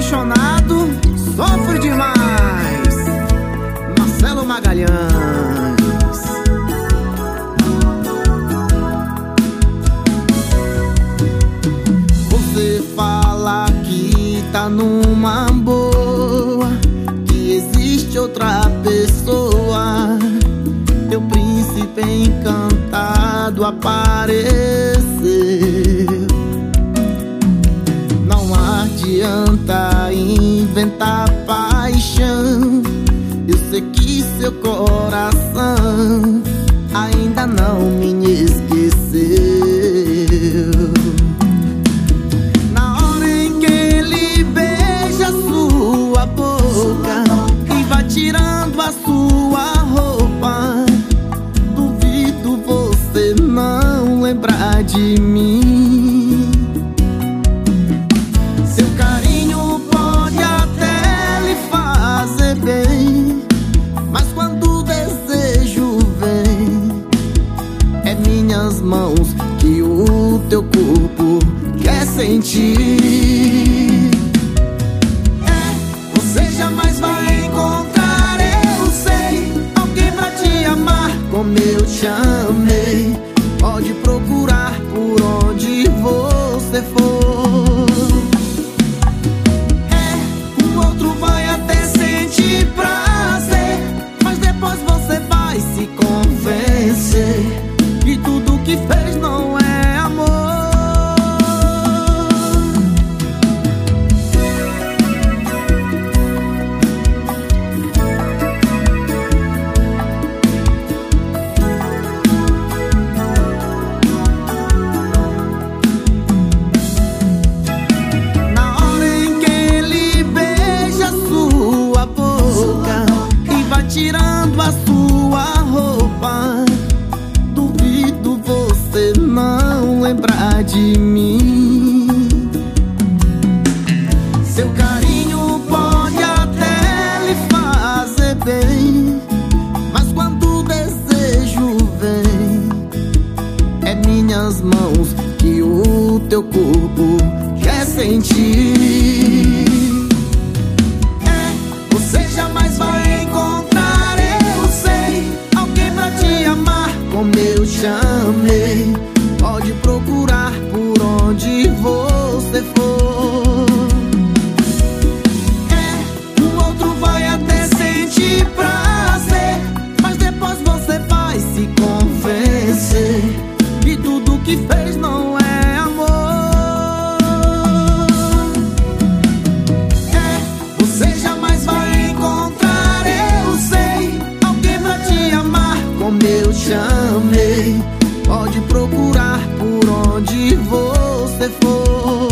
apaixonado sofre demais. Marcelo Magalhães. Você fala que tá numa boa, que existe outra pessoa. Teu príncipe encantado apareceu. Não adianta inventar paixão. Eu sei que seu coração ainda não me esqueceu. Na hora em que ele beija sua boca e vai tirando a sua roupa, duvido você não lembrar de mim. Seu carinho pode até lhe fazer bem, mas quando o desejo vem, é minhas mãos que o teu corpo quer sentir. Você jamais vai encontrar, eu sei, alguém pra te amar como eu te amei. Pode procurar por onde você for. O outro vai até sentir prazer, mas depois você vai se convencer que tudo que fez não é amor. Na hora em que ele beija sua boca e vai tirando a sua roupa, duvido você não lembrar de mim. Seu carinho pode até lhe fazer bem, mas quando o desejo vem, é minhas mãos que o teu corpo quer sentir. Você jamais vai encontrar, eu sei, alguém pra te amar como eu te amei. Pode procurar por onde você for. O outro vai até sentir prazer, mas depois você vai se convencer que tudo que fez não é amor. Você jamais vai encontrar, eu sei, alguém pra te amar como eu te amei. Pode procurar por onde você for.